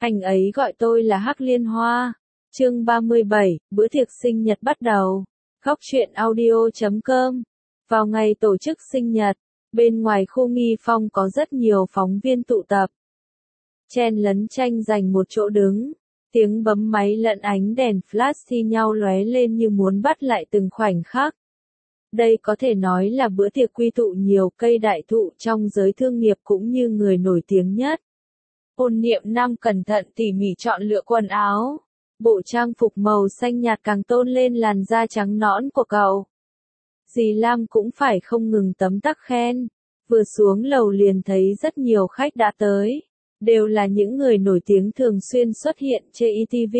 Anh ấy gọi tôi là Hắc Liên Hoa. Chương 37, bữa tiệc sinh nhật bắt đầu. Góc truyện audio.com. Vào ngày tổ chức sinh nhật, bên ngoài khu Nghi Phong có rất nhiều phóng viên tụ tập. Chen lấn tranh giành một chỗ đứng. Tiếng bấm máy lẫn ánh đèn flash thi nhau lóe lên như muốn bắt lại từng khoảnh khắc. Đây có thể nói là bữa tiệc quy tụ nhiều cây đại thụ trong giới thương nghiệp cũng như người nổi tiếng nhất. Ôn Niệm Nam cẩn thận tỉ mỉ chọn lựa quần áo. Bộ trang phục màu xanh nhạt càng tôn lên làn da trắng nõn của cậu. Dì Lam cũng phải không ngừng tấm tắc khen. Vừa xuống lầu liền thấy rất nhiều khách đã tới. Đều là những người nổi tiếng thường xuyên xuất hiện trên ETV.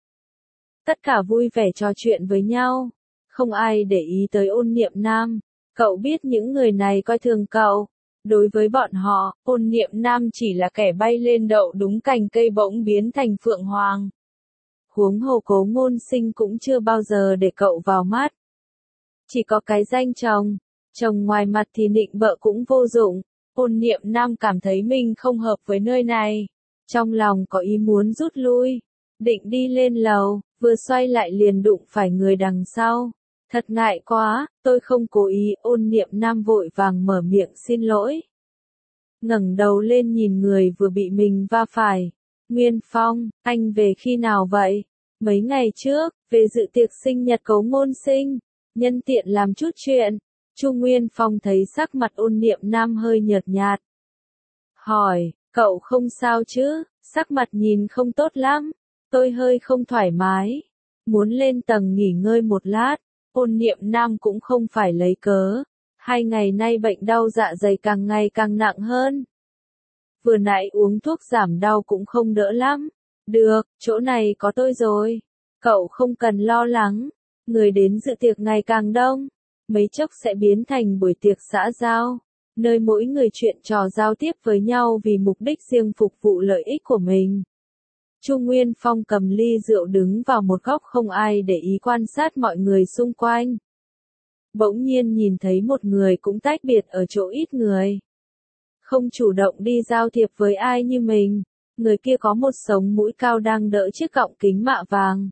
Tất cả vui vẻ trò chuyện với nhau. Không ai để ý tới Ôn Niệm Nam. Cậu biết những người này coi thường cậu. Đối với bọn họ, Ôn Niệm Nam chỉ là kẻ bay lên đậu đúng cành cây bỗng biến thành phượng hoàng. Huống hồ Cố Ngôn Sinh cũng chưa bao giờ để cậu vào mắt. Chỉ có cái danh chồng. Chồng ngoài mặt thì nịnh bợ cũng vô dụng. Ôn Niệm Nam cảm thấy mình không hợp với nơi này. Trong lòng có ý muốn rút lui. Định đi lên lầu, vừa xoay lại liền đụng phải người đằng sau. Thật ngại quá, tôi không cố ý. Ôn Niệm Nam vội vàng mở miệng xin lỗi. Ngẩng đầu lên nhìn người vừa bị mình va phải. Nguyên Phong, anh về khi nào vậy? Mấy ngày trước, về dự tiệc sinh nhật Cố Ngôn Sinh. Nhân tiện làm chút chuyện. Chu Nguyên Phong thấy sắc mặt Ôn Niệm Nam hơi nhợt nhạt. Hỏi, cậu không sao chứ? Sắc mặt nhìn không tốt lắm. Tôi hơi không thoải mái. Muốn lên tầng nghỉ ngơi một lát. Ôn Niệm Nam cũng không phải lấy cớ. 2 ngày nay bệnh đau dạ dày càng ngày càng nặng hơn. Vừa nãy uống thuốc giảm đau cũng không đỡ lắm. Được, chỗ này có tôi rồi. Cậu không cần lo lắng. Người đến dự tiệc ngày càng đông. Mấy chốc sẽ biến thành buổi tiệc xã giao. Nơi mỗi người chuyện trò giao tiếp với nhau vì mục đích riêng phục vụ lợi ích của mình. Chu Nguyên Phong cầm ly rượu đứng vào một góc không ai để ý quan sát mọi người xung quanh. Bỗng nhiên nhìn thấy một người cũng tách biệt ở chỗ ít người. Không chủ động đi giao thiệp với ai như mình. Người kia có một sống mũi cao đang đỡ chiếc cọng kính mạ vàng.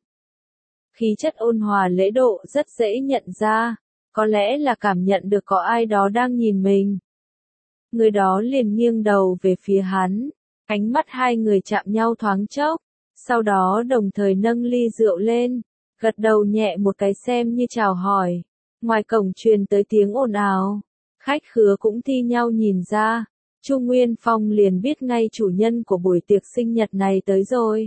Khí chất ôn hòa lễ độ rất dễ nhận ra. Có lẽ là cảm nhận được có ai đó đang nhìn mình. Người đó liền nghiêng đầu về phía hắn. Ánh mắt hai người chạm nhau thoáng chốc. Sau đó đồng thời nâng ly rượu lên. Gật đầu nhẹ một cái xem như chào hỏi. Ngoài cổng truyền tới tiếng ồn ào. Khách khứa cũng thi nhau nhìn ra. Chu Nguyên Phong liền biết ngay chủ nhân của buổi tiệc sinh nhật này tới rồi.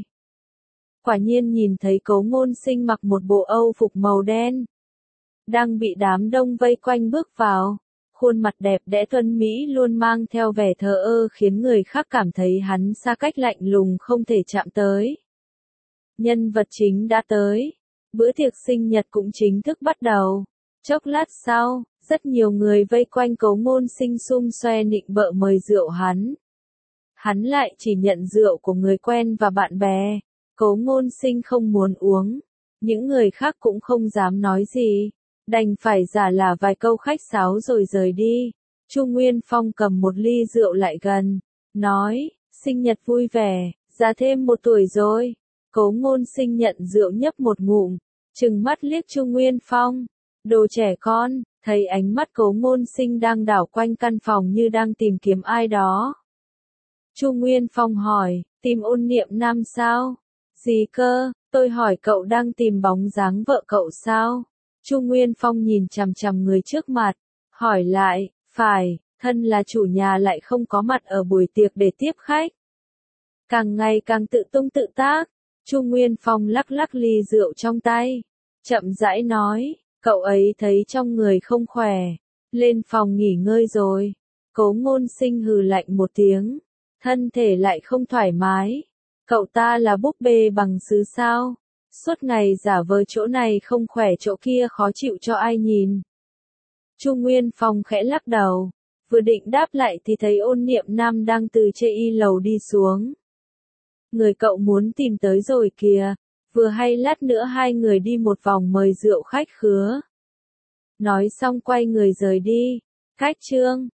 Quả nhiên nhìn thấy Cố Ngôn Sinh mặc một bộ Âu phục màu đen. Đang bị đám đông vây quanh bước vào. Khuôn mặt đẹp đẽ tuấn Mỹ luôn mang theo vẻ thờ ơ khiến người khác cảm thấy hắn xa cách lạnh lùng không thể chạm tới. Nhân vật chính đã tới. Bữa tiệc sinh nhật cũng chính thức bắt đầu. Chốc lát sau, rất nhiều người vây quanh Cố Ngôn Sinh xum xoe nịnh bợ mời rượu hắn. Hắn lại chỉ nhận rượu của người quen và bạn bè. Cố Ngôn Sinh không muốn uống. Những người khác cũng không dám nói gì. Đành phải giả là vài câu khách sáo rồi rời đi. Chu Nguyên Phong cầm một ly rượu lại gần. Nói, sinh nhật vui vẻ, già thêm 1 tuổi rồi. Cố Ngôn Sinh nhận rượu nhấp một ngụm. Trừng mắt liếc Chu Nguyên Phong. Đồ trẻ con, thấy ánh mắt Cố Ngôn Sinh đang đảo quanh căn phòng như đang tìm kiếm ai đó. Chu Nguyên Phong hỏi, tìm Ôn Niệm Nam sao? Gì cơ, tôi hỏi cậu đang tìm bóng dáng vợ cậu sao? Chu Nguyên Phong nhìn chằm chằm người trước mặt, hỏi lại, phải, thân là chủ nhà lại không có mặt ở buổi tiệc để tiếp khách. Càng ngày càng tự tung tự tác, Chu Nguyên Phong lắc lắc ly rượu trong tay, chậm rãi nói, cậu ấy thấy trong người không khỏe, lên phòng nghỉ ngơi rồi. Cố Ngôn Sinh hừ lạnh một tiếng, thân thể lại không thoải mái. Cậu ta là búp bê bằng sứ sao? Suốt ngày giả vờ chỗ này không khỏe chỗ kia khó chịu cho ai nhìn. Chu Nguyên Phong khẽ lắc đầu. Vừa định đáp lại thì thấy Ôn Niệm Nam đang từ trên y lầu đi xuống. Người cậu muốn tìm tới rồi kìa. Vừa hay lát nữa hai người đi một vòng mời rượu khách khứa. Nói xong quay người rời đi. Khách trương,